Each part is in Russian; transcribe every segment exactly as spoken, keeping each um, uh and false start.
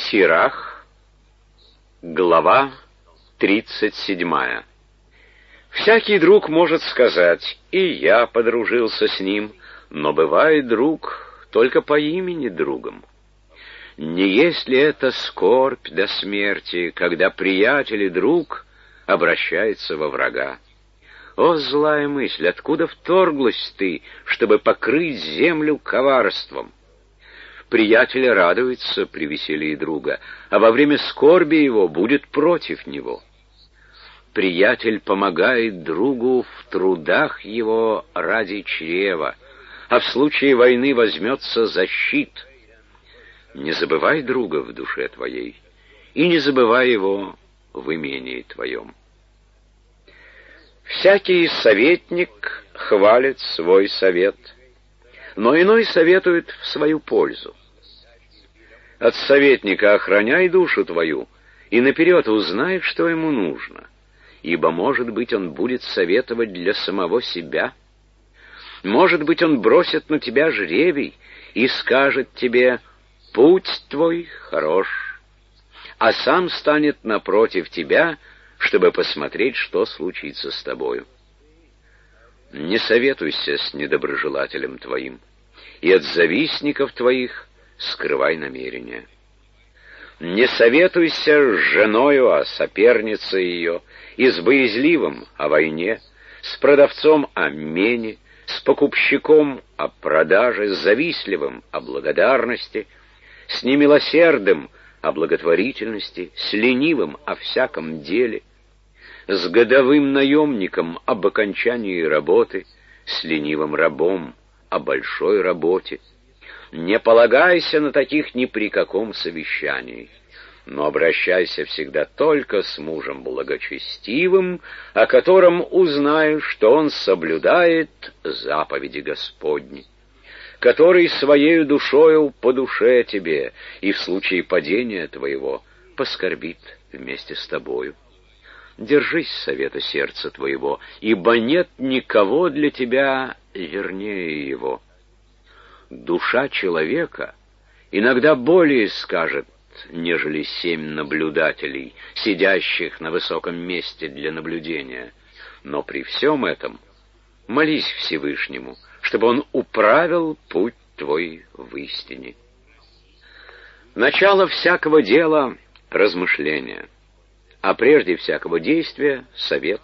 Сирах, глава тридцать седьмая. Всякий друг может сказать: и я подружился с ним, но бывает друг только по имени другом. Не есть ли это скорбь до смерти, когда приятель и друг обращается во врага? О, злая мысль, откуда вторглась ты, чтобы покрыть землю коварством? Приятель радуется при веселье друга, а во время скорби его будет против него. Приятель помогает другу в трудах его ради чрева, а в случае войны возьмется за щит. Не забывай друга в душе твоей, и не забывай его в имении твоем. Всякий советник хвалит свой совет, но иной советует в свою пользу. От советника охраняй душу твою, и наперед узнай, что ему нужно, ибо, может быть, он будет советовать для самого себя. Может быть, он бросит на тебя жребий и скажет тебе: «Путь твой хорош», а сам станет напротив тебя, чтобы посмотреть, что случится с тобою. Не советуйся с недоброжелателем твоим, и от завистников твоих скрывай намерения. Не советуйся с женою о сопернице ее, и с боязливым о войне, с продавцом о мене, с покупщиком о продаже, с завистливым о благодарности, с немилосердным о благотворительности, с ленивым о всяком деле, с годовым наемником об окончании работы, с ленивым рабом о большой работе. Не полагайся на таких ни при каком совещании, но обращайся всегда только с мужем благочестивым, о котором узнаешь, что он соблюдает заповеди Господни, который своею душою по душе тебе и в случае падения твоего поскорбит вместе с тобою. Держись совета сердца твоего, ибо нет никого для тебя вернее его. Душа человека иногда более скажет, нежели семь наблюдателей, сидящих на высоком месте для наблюдения. Но при всем этом молись Всевышнему, чтобы он управил путь твой в истине. Начало всякого дела — размышление, а прежде всякого действия — совет.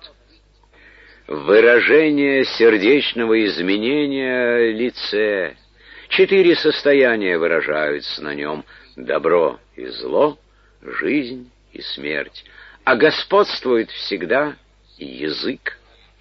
Выражение сердечного изменения лице. Четыре состояния выражаются на нем: добро и зло, жизнь и смерть, а господствует всегда язык.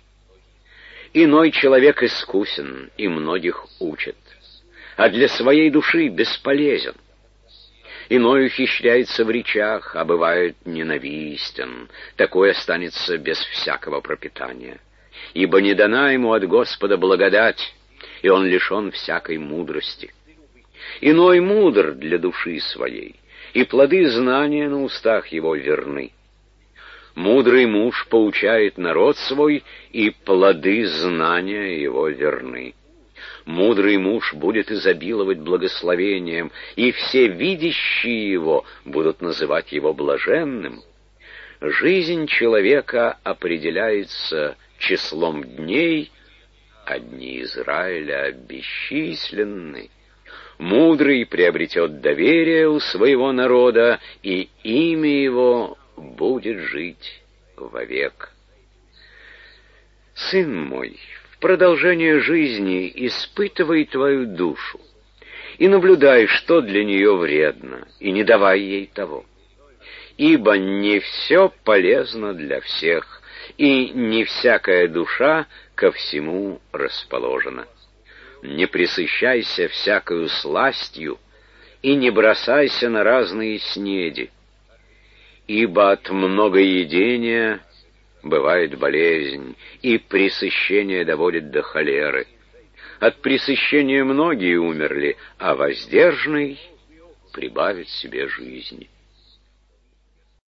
Иной человек искусен и многих учит, а для своей души бесполезен. Иной ухищряется в речах, а бывает ненавистен, такой останется без всякого пропитания. Ибо не дана ему от Господа благодать, и он лишен всякой мудрости. Иной мудр для души своей, и плоды знания на устах его верны. Мудрый муж поучает народ свой, и плоды знания его верны. Мудрый муж будет изобиловать благословением, и все видящие его будут называть его блаженным. Жизнь человека определяется числом дней, а дни Израиля бесчисленны. Мудрый приобретет доверие у своего народа, и имя его будет жить вовек. Сын мой, в продолжение жизни испытывай твою душу и наблюдай, что для нее вредно, и не давай ей того. Ибо не все полезно для всех, и не всякая душа ко всему расположена. Не пресыщайся всякою сластью и не бросайся на разные снеди, ибо от многоедения бывает болезнь, и пресыщение доводит до холеры. От пресыщения многие умерли, а воздержанный прибавит себе жизни.